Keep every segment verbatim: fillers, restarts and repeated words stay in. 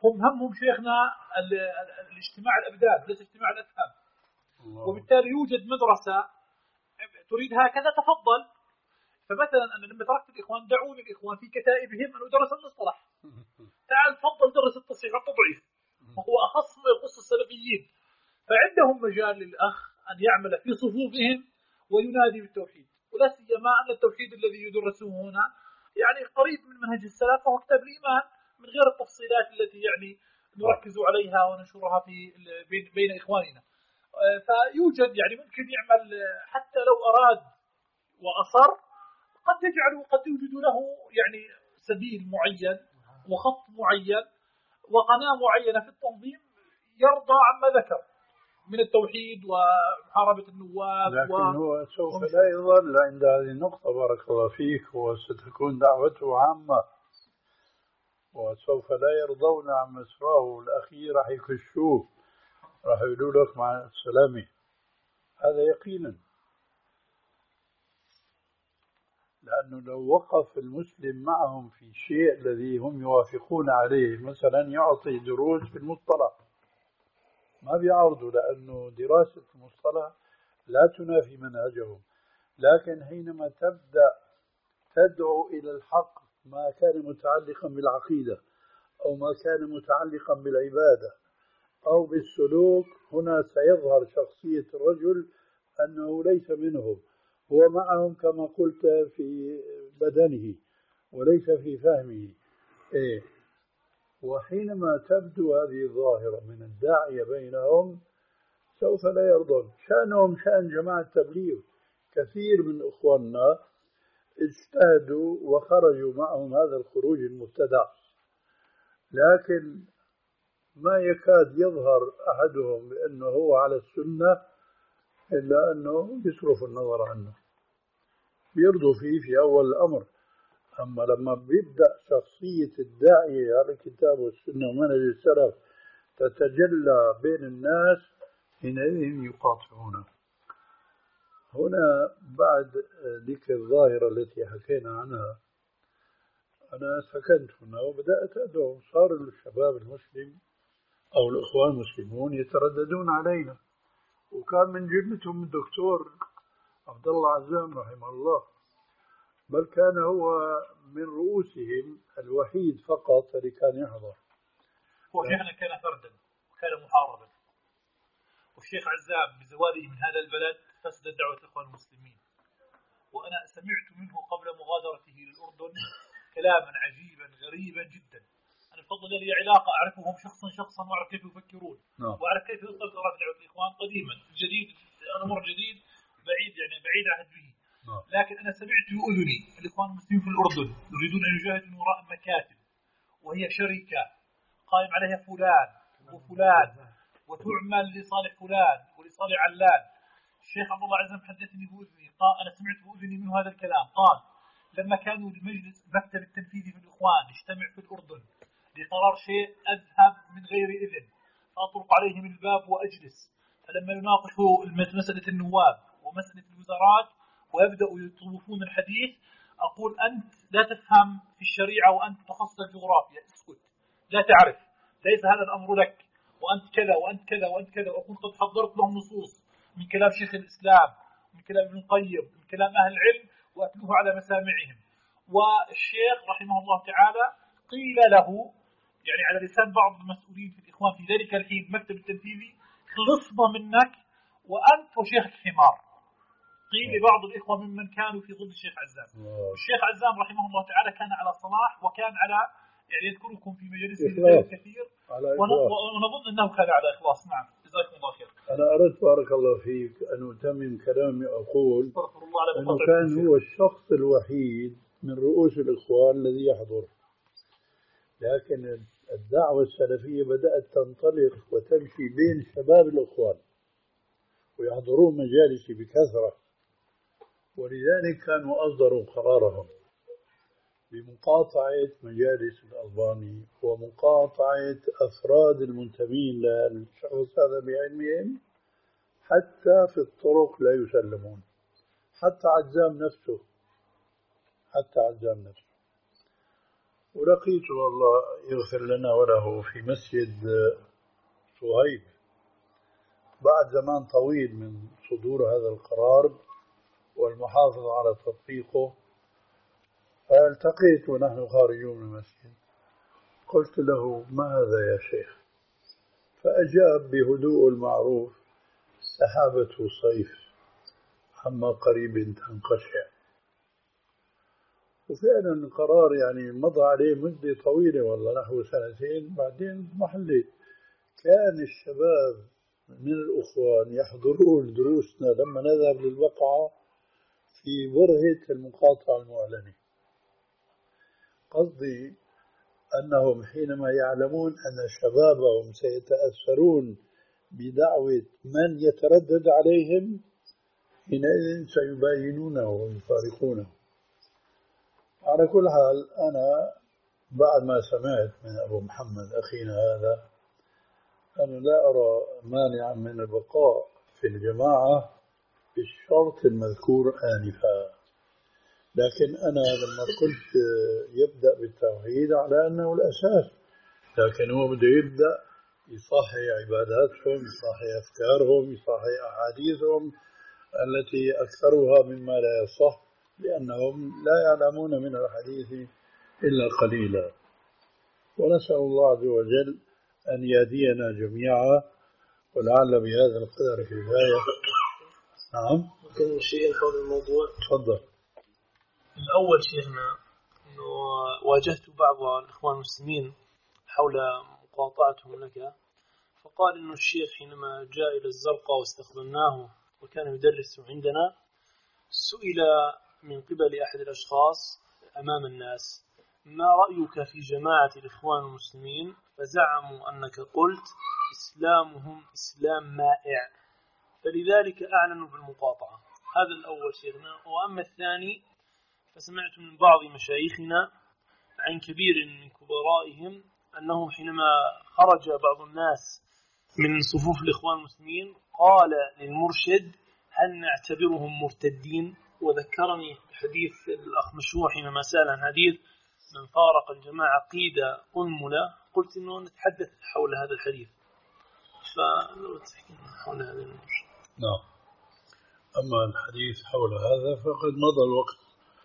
هم همهم شيخنا الاجتماع الأبدان ليس اجتماع الأفهام. وبالتالي يوجد مدرسة تريد هكذا تفضل. فمثلا أنا لما تركت الإخوان دعوني الإخوان في كتائبهم أن أدرس المصطلح، تعال تفضل درس التصحيح والتضعيف وهو أخص ما يخص السلفيين. فعندهم مجال للأخ أن يعمل في صفوفهم وينادي بالتوحيد، ولا سيما أن التوحيد الذي يدرسه هنا يعني قريب من منهج السلف وهو كتاب الإيمان من غير التفصيلات التي يعني نركز عليها وننشرها في بين, بين إخواننا. فيوجد يعني ممكن يعمل حتى لو أراد وأصر قد يجعل قد يوجد له يعني سبيل معين وخط معين وقناة معينة في التنظيم يرضى عما ذكر من التوحيد ومحاربة النواب. لكن و... هو سوف لا يظل عند هذه النقطة بارك الله فيك، وستكون دعوته عامة وسوف لا يرضون عن مسراه الأخير، راح يكشوه، راح يقولوا لك مع السلامة. هذا يقينا، لأنه لو وقف المسلم معهم في شيء الذي هم يوافقون عليه، مثلا يعطي دروس في المصطلح، ما بيعرضوا، لأنه دراسة المصطلح لا تنافي منهجهم. لكن حينما تبدأ تدعو إلى الحق ما كان متعلقا بالعقيدة أو ما كان متعلقا بالعبادة أو بالسلوك، هنا سيظهر شخصية الرجل أنه ليس منهم، هو معهم كما قلت في بدنه وليس في فهمه. إيه؟ وحينما تبدو هذه الظاهرة من الداعية بينهم سوف لا يرضون. شأنهم شأن جماعة التبليغ، كثير من إخواننا اجتهدوا وخرجوا معهم هذا الخروج المبتدع، لكن ما يكاد يظهر أحدهم بأنه هو على السنة إلا أنه يصرف النظر عنه، بيرضوا فيه في أول الأمر. أما لما بيبدأ شخصية الداعية على الكتاب والسنة ومنهج السلف تتجلى بين الناس، حينئذ يقاطعونه. هنا بعد ذكر الظاهرة التي حكينا عنها، أنا سكنت هنا وبدأت أدعو، صار الشباب المسلم أو الإخوان المسلمون يترددون علينا، وكان من جملتهم الدكتور عبد الله عزام رحمه الله، بل كان هو من رؤوسهم الوحيد فقط اللي كان يحضر. وشيخنا كان فردا وكان محاربا، والشيخ عزام بزواله من هذا البلد فسد دعوة الإخوان المسلمين. وأنا سمعت منه قبل مغادرته للأردن كلاما عجيبا غريبا جدا. أنا بفضل لي علاقة أعرفهم شخصا شخصا وأعرف كيف يفكرون نعم. وأعرف كيف يصل دعوة الإخوان قديما جديد، الأمر جديد بعيد يعني بعيد عهد به. نعم. لكن أنا سمعت بأذني الإخوان المسلمين في الأردن يريدون أن يجاهدوا من وراء مكاتب وهي شركة قائم عليها فلان وفلان وتعمل لصالح فلان ولصالح علان. الشيخ عبد الله عزام حدثني بأذني، قال أنا سمعت بأذني منه هذا الكلام، قال لما كانوا المجلس المكتب التنفيذي في الإخوان يجتمع في الأردن لقرار شيء أذهب من غير إذن، فأطرق عليهم الباب وأجلس، فلما يناقشوا مسألة النواب ومسألة الوزارات ويبدأوا يطوفون الحديث أقول أنت لا تفهم في الشريعة وأنت تخصص الجغرافيا، اسكت لا تعرف، ليس هذا الأمر لك، وأنت كذا وأنت كذا وأنت كذا. وأقول قد حضرت لهم نصوص من كلام شيخ الإسلام من كلام ابن القيم من كلام أهل العلم وأتلوه على مسامعهم. والشيخ رحمه الله تعالى قيل له يعني على لسان بعض المسؤولين في الإخوان في ذلك الحين المكتب التنفيذي خلصنا منك وأنت وشيخك حمار، قيل لبعض الإخوة ممن كانوا في ضد الشيخ عزام. الشيخ عزام رحمه الله تعالى كان على صلاح وكان على يعني يذكركم في مجالسه كثير ونظن أنه كان على إخلاص. نعم جزاكم الله خير. أنا أردت بارك الله فيك أن أتمم كلامي أقول أنه كان هو الشخص الوحيد من رؤوس الإخوان الذي يحضر، لكن الدعوة السلفية بدأت تنطلق وتمشي بين شباب الإخوان ويحضرون مجالسي بكثرة، ولذلك كانوا أصدروا قرارهم بمقاطعة مجالس الألباني ومقاطعة أفراد المنتمين للشخص هذا بعلمهم، حتى في الطرق لا يسلمون، حتى عزام نفسه حتى عزام نفسه ولقيته الله يغفر لنا وله في مسجد صهيب بعد زمان طويل من صدور هذا القرار والمحافظة على تطبيقه. فالتقيت ونحن خارجون من المسجد، قلت له: ما هذا يا شيخ؟ فأجاب بهدوء المعروف: سحابة صيف عما قريب تنقشع. وفعلا القرار يعني مضى عليه مدة طويلة والله نحو سنتين، بعدين محلي كان الشباب من الأخوان يحضرون دروسنا لما نذهب للبقعة في برهة المقاطعة المعلنة. قصدي أنهم حينما يعلمون أن شبابهم سيتأثرون بدعوة من يتردد عليهم حينئذ سيباينونه ويفارقونه. على كل حال أنا بعد ما سمعت من أبو محمد أخينا هذا أنا لا أرى مانعا من البقاء في الجماعة بالشرط المذكور آنفا، لكن أنا لما قلت يبدأ بالتوحيد على أنه الأساس، لكن هو بده يبدأ يصحي عباداتهم، يصحي أفكارهم، يصحي أحاديثهم التي أكثرها مما لا يصح، لأنهم لا يعلمون من الحديث إلا قليلا. ونسأل الله عز وجل أن يهدينا جميعا، ولعل بهذا القدر كفاية. نعم. ممكن شيء حول الموضوع؟ تفضل. الأول شيخنا أنه واجهت بعض الإخوان المسلمين حول مقاطعتهم لك، فقال أنه الشيخ حينما جاء إلى الزرقاء واستخدمناه وكان يدرس عندنا سئل من قبل أحد الأشخاص أمام الناس: ما رأيك في جماعة الإخوان المسلمين؟ فزعموا أنك قلت إسلامهم إسلام مائع، فلذلك أعلنوا بالمقاطعة. هذا الأول شيخنا. وأما الثاني فسمعت من بعض مشايخنا عن كبير من كبرائهم أنه حينما خرج بعض الناس من صفوف الإخوان المسلمين قال للمرشد: هل نعتبرهم مرتدين؟ وذكرني حديث الأخ مشروع حينما سأل عن حديث من فارق الجماعة قيد أنملة، قلت إنه نتحدث حول هذا الحديث، فلو تحكي حول هذا المرشد. نعم. أما الحديث حول هذا فقد مضى الوقت.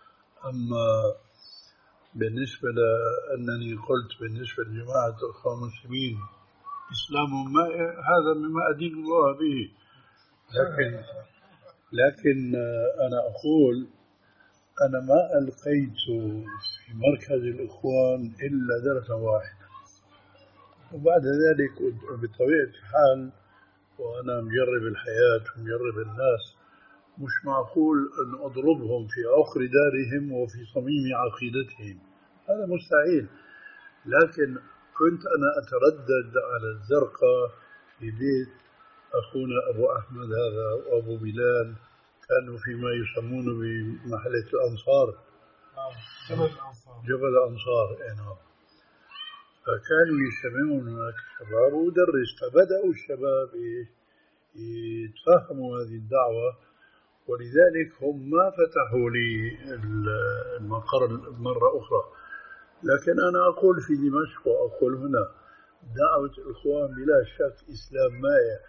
أما بالنسبة لأنني قلت بالنسبة لجماعة الإخوان المسلمين إسلام مائع، هذا مما أدين الله به، لكن لكن أنا أقول أنا ما ألقيت في مركز الإخوان إلا درسا واحدا، وبعد ذلك بطبيعة الحال وأنا مجرب الحياة ومجرب الناس مش معقول أن أضربهم في عقر دارهم وفي صميم عقيدتهم، هذا مستحيل. لكن كنت أنا أتردد على الزرقاء في بيت أخونا أبو أحمد هذا وأبو بلال، كانوا فيما يسمونه بمحلة الأنصار، جبل الأنصار جبل الأنصار نعم. فكانوا يجتمعون هناك الشباب ودرس، فبدأوا الشباب يتفهموا هذه الدعوة، ولذلك هم ما فتحوا لي المقر مرة أخرى. لكن أنا أقول في دمشق وأقول هنا دعوة الإخوان بلا شك إسلام مائع،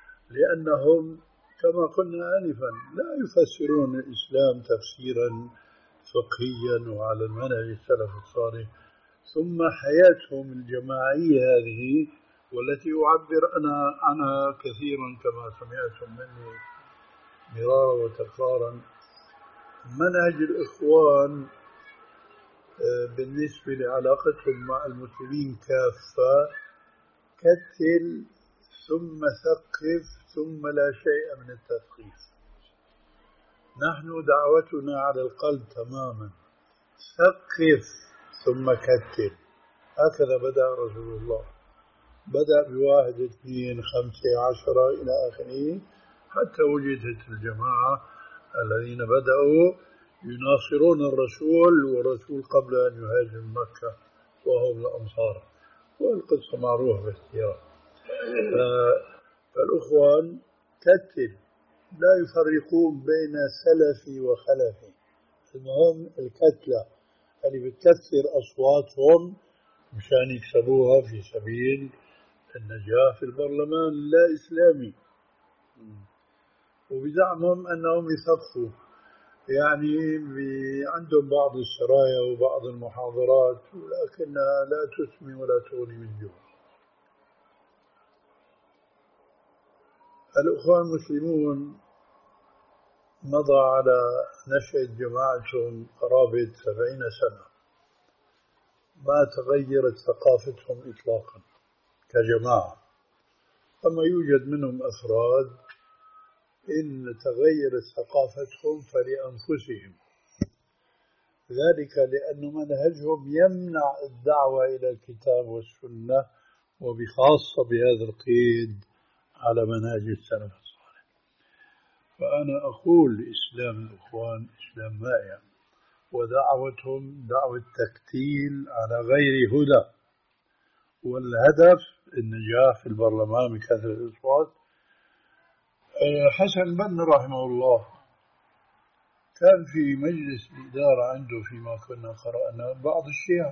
لأنهم كما قلنا آنفا لا يفسرون الإسلام تفسيرا فقهيا وعلى المنهج السلف الصالح، ثم حياتهم الجماعية هذه والتي أعبر أنا عنها كثيرا كما سمعتم مني مرارا وتكرارا. منهج الإخوان بالنسبة لعلاقتهم مع المسلمين كافة كتل ثم ثقف ثم لا شيء من التثقيف. نحن دعوتنا على القلب تماما، ثقف ثم كتل، هكذا بدأ رسول الله، بدأ بواحد اثنين خمسة عشرة إلى آخره حتى وجدت الجماعة الذين بدأوا يناصرون الرسول والرسول قبل أن يهاجم مكة وهم الأنصار، والقصة معروفة باختيار. فالأخوان كتل لا يفرقون بين سلفي وخلفي، المهم الكتلة اللي بتكثر أصواتهم مشان يكسبوها في سبيل النجاح في البرلمان اللا إسلامي، وبزعمهم أنهم يثقفوا، يعني عندهم بعض السرايا وبعض المحاضرات، ولكنها لا تسمي ولا تغني من جوع. الأخوان المسلمون مضى على نشأة جماعتهم قرابة سبعين سنة، ما تغيرت ثقافتهم إطلاقا كجماعة. أما يوجد منهم أفراد إن تغيرت ثقافتهم فلأنفسهم، ذلك لأن منهجهم يمنع الدعوة إلى الكتاب والسنة، وبخاصة بهذا القيد على منهج السلف الصالح. فأنا أقول إسلام الإخوان إسلام مائع، ودعوتهم دعوة تكتيل على غير هدى، والهدف النجاح في البرلمان بكثرة الأصوات. حسن بن رحمه الله كان في مجلس الإدارة عنده فيما كنا قرأنا بعض الشيعة،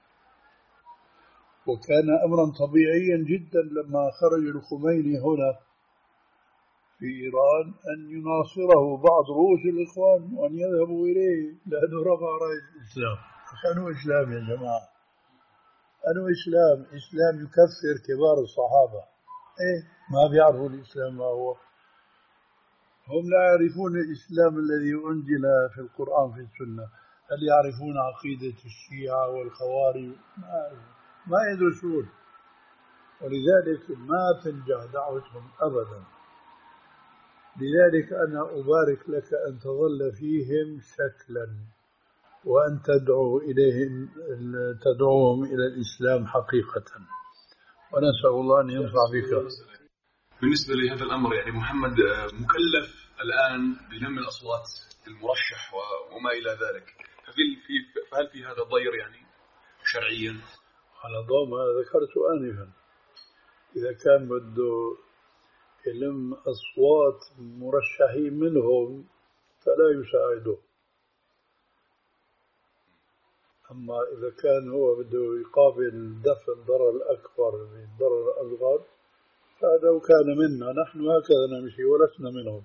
وكان أمرا طبيعيا جدا لما خرج الخميني هنا في إيران أن يناصره بعض رؤوس الإخوان وأن يذهبوا إليه، لأنه رفع راية الإسلام. أنه إسلام يا جماعة، أنه إسلام إسلام يكفر كبار الصحابة. إيه ما بيعرفوا الإسلام ما هو، هم لا يعرفون الإسلام الذي أنزل في القرآن في السنة، هل يعرفون عقيدة الشيعة والخوارج؟ ما, ما يدرسون، ولذلك ما تنجح دعوتهم أبدا. لذلك أنا أبارك لك أن تظل فيهم شكلا، وأن تدعو إليهم تدعوهم إلى الإسلام حقيقة، ونسأل الله أن ينفع بك. بالنسبة لهذا الأمر يعني محمد مكلف الآن بلم الأصوات المرشح وما إلى ذلك، فهل في فهل في هذا ضير يعني شرعيا؟ على ضوء ما ذكرت آنفا، إذا كان بده يلم أصوات مرشحين منهم فلا يساعده، أما إذا كان هو بده يقابل دفع الضرر الأكبر بالضرر الأصغر فهذا كان منا، نحن هكذا نمشي ولسنا منهم.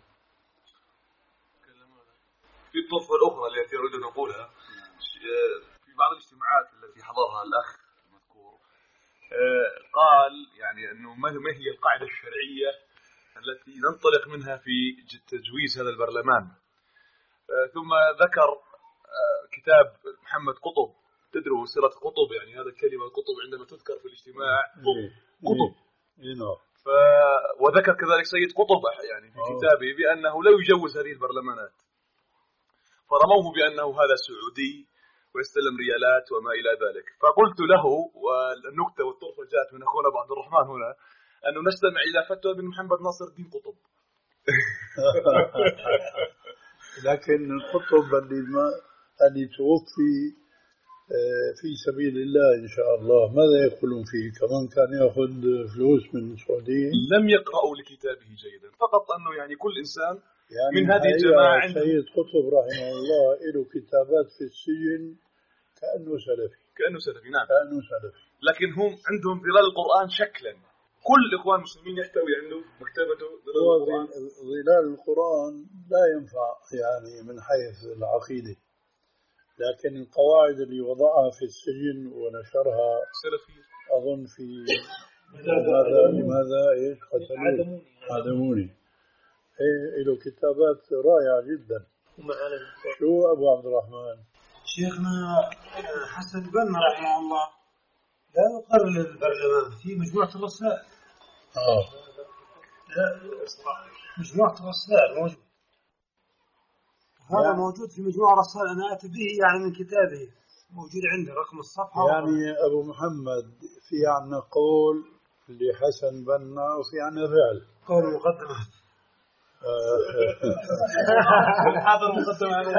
في الطرفة الأخرى التي أريد أن أقولها، في بعض الاجتماعات التي حضرها الأخ المذكور قال يعني أنه ما هي القاعدة الشرعية التي ننطلق منها في تجويز هذا البرلمان، ثم ذكر كتاب محمد قطب، تدروا سيرة قطب، يعني هذا الكلمة قطب عندما تذكر في الاجتماع قطب، ف... وذكر كذلك سيد قطب يعني في كتابه بأنه لا يجوز هذه البرلمانات، فرموه بأنه هذا سعودي ويستلم ريالات وما إلى ذلك. فقلت له، والنكتة والطرفة جاءت من أخونا عبد الرحمن هنا، أنه نستمع إلى فتوى من محمد ناصر الدين قطب. لكن القطب اللي ما اللي توفي في سبيل الله إن شاء الله ماذا يقولون فيه؟ كمان كان يأخذ فلوس من السعوديين. لم يقرأوا لكتابه جيدا، فقط أنه يعني كل إنسان يعني من هذه الجماعة عنده. سيد قطب رحمه الله له كتابات في السجن كأنه سلفي، كأنه سلفي نعم، كأنه سلفي، لكن هم عندهم ظلال القرآن شكلا، كل إخوان المسلمين يحتوي عنده مكتبته ظلال القرآن. ظلال القرآن لا ينفع يعني من حيث العقيدة، لكن القواعد اللي وضعها في السجن ونشرها سلفي أظن في لماذا لماذا إيش قتلوني عدموني، إيه له كتابات رائعة جدا. شو أبو عبد الرحمن؟ شيخنا حسن بن رحمه الله لا يقر للبرلمان في مجموعة الرسائل. آه مجموعة الرسائل موجود، هذا يعني موجود في مجموعة الرسائل، أنا أتي به يعني من كتابه، موجود عندي رقم الصفحة. يعني أبو محمد في عنا قول لحسن بنا وفي عنا فعل. قول مقدمة هذا المقدم على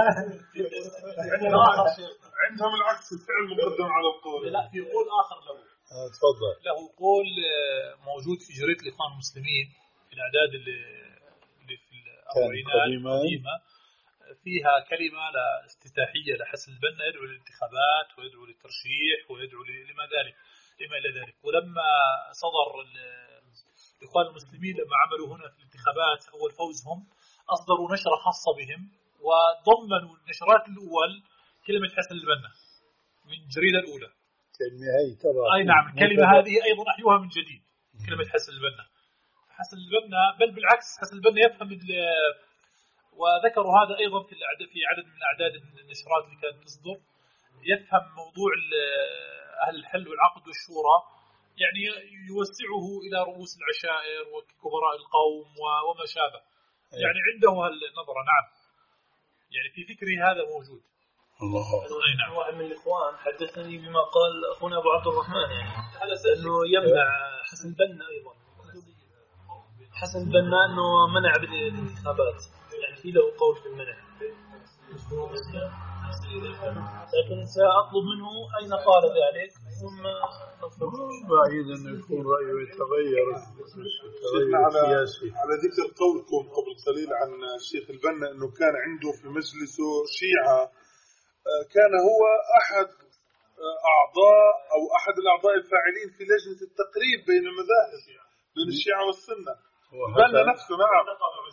عندهم العكس، الفعل مقدم على القول. لا في قول آخر له. تفضل. له قول موجود في جريدة الإخوان المسلمين في الأعداد اللي في الأربعينات القديمة، فيها كلمة افتتاحية لحسن البنا يدعو للانتخابات ويدعو للترشيح ويدعو لما ذلك لما إلى ذلك. ولما صدر الإخوان المسلمين لما عملوا هنا في الانتخابات أول فوزهم أصدروا نشرة خاصة بهم وضمنوا النشرات الأول كلمة حسن البنا من الجريدة الأولى. كلمة هي طبعا. أي نعم الكلمة هذه أيضا أحيوها من جديد كلمة حسن البنا. حسن البنا بل بالعكس حسن البنا يفهم وذكروا هذا أيضا في في عدد من أعداد النشرات اللي كانت تصدر يفهم موضوع أهل الحل والعقد والشورى يعني يوسعه إلى رؤوس العشائر وكبراء القوم وما شابه يعني عنده هالنظرة. نعم يعني في فكري هذا موجود. الله أي نعم. واحد من الإخوان حدثني بما قال أخونا أبو عبد الرحمن يعني أنه يمنع حسن البنا أيضا حسن البنا أنه منع بالانتخابات يعني في له قول في المنع لكن سأطلب منه أين قال ذلك ثم بعيد أن يكون رأيه يتغير السياسي. على ذكر قولكم قبل قليل عن الشيخ البنا أنه كان عنده في مجلسه شيعة كان هو أحد أعضاء أو أحد الأعضاء الفاعلين في لجنة التقريب بين المذاهب بين الشيعة والسنة. البنا نفسه نعم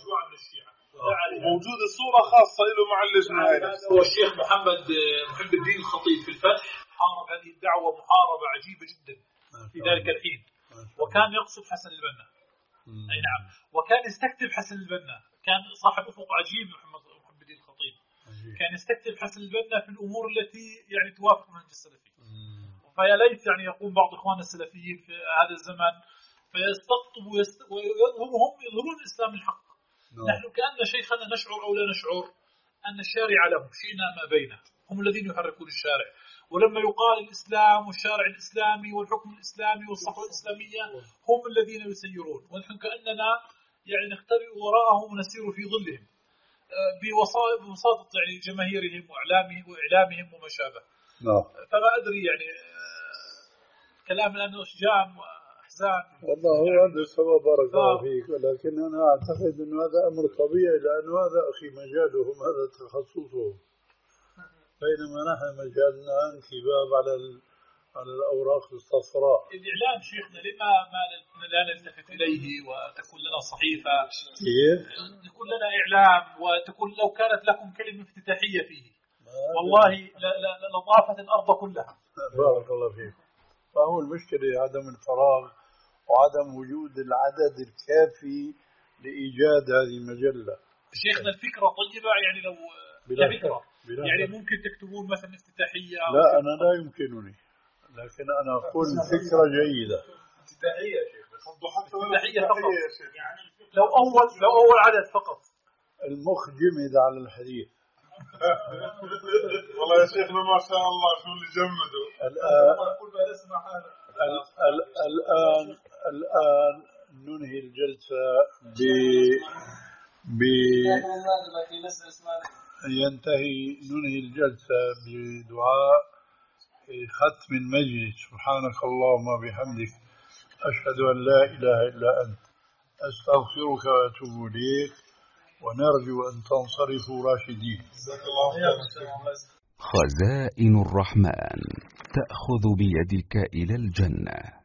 موجودة صورة خاصة له مع اللجنة هاي. هو الشيخ محمد محب الدين الخطيب في الفتح حارب هذه الدعوة محاربة عجيبة جدا في ذلك الحين وكان يقصد حسن البنا. أي نعم وكان يستكتب حسن البنا كان صاحب أفق عجيب محمد محب الدين الخطيب كان يستكتب حسن البنا في الأمور التي يعني توافق منهج السلفي. فيا ليت يعني يقوم بعض إخواننا السلفيين في هذا الزمن فيستقطب وهم يظهرون الإسلام الحق. نحن كأن شيخنا نشعر أو لا نشعر أن الشارع لهم شئنا ما بينه هم الذين يحركون الشارع. ولما يقال الإسلام والشارع الإسلامي والحكم الإسلامي والصحوة الإسلامية هم الذين يسيرون ونحن كأننا يعني نختبئ وراءهم ونسير في ظلهم بوساطة يعني جماهيرهم وإعلامهم وإعلامهم وما شابه. فما أدري يعني كلام لأنه أشجام وأحزان. والله هو هذا السبب بارك الله فيك ولكن أنا أعتقد أن هذا أمر طبيعي لأنه هذا أخي مجالهم هذا تخصصهم بينما نحن مجالنا انكباب على على الأوراق الصفراء. الإعلام شيخنا لما ما لا نلتفت إليه وتكون لنا صحيفة كيف؟ يكون لنا إعلام وتكون لو كانت لكم كلمة افتتاحية فيه والله لطافت الأرض كلها. بارك الله فيك. فهو المشكلة عدم الفراغ وعدم وجود العدد الكافي لإيجاد هذه المجلة. شيخنا الفكرة طيبة يعني لو فكرة يعني ممكن تكتبون مثلا افتتاحية. لا أنا لا يمكنني لكن أنا أقول فكرة جيدة. افتتاحية شيخ افتتاحية فقط يعني لو أول لو أول عدد فقط. المخ جمد على الحديث. والله يا شيخنا ما شاء الله شو اللي جمده. الآن الآن الآن ننهي الجلسة ب ب ينتهي ننهي الجلسة بدعاء ختم المجلس. سبحانك اللهم وبحمدك أشهد أن لا إله إلا أنت أستغفرك وأتوب إليك ونرجو أن تنصرفوا راشدين. خزائن الرحمن تأخذ بيدك إلى الجنة.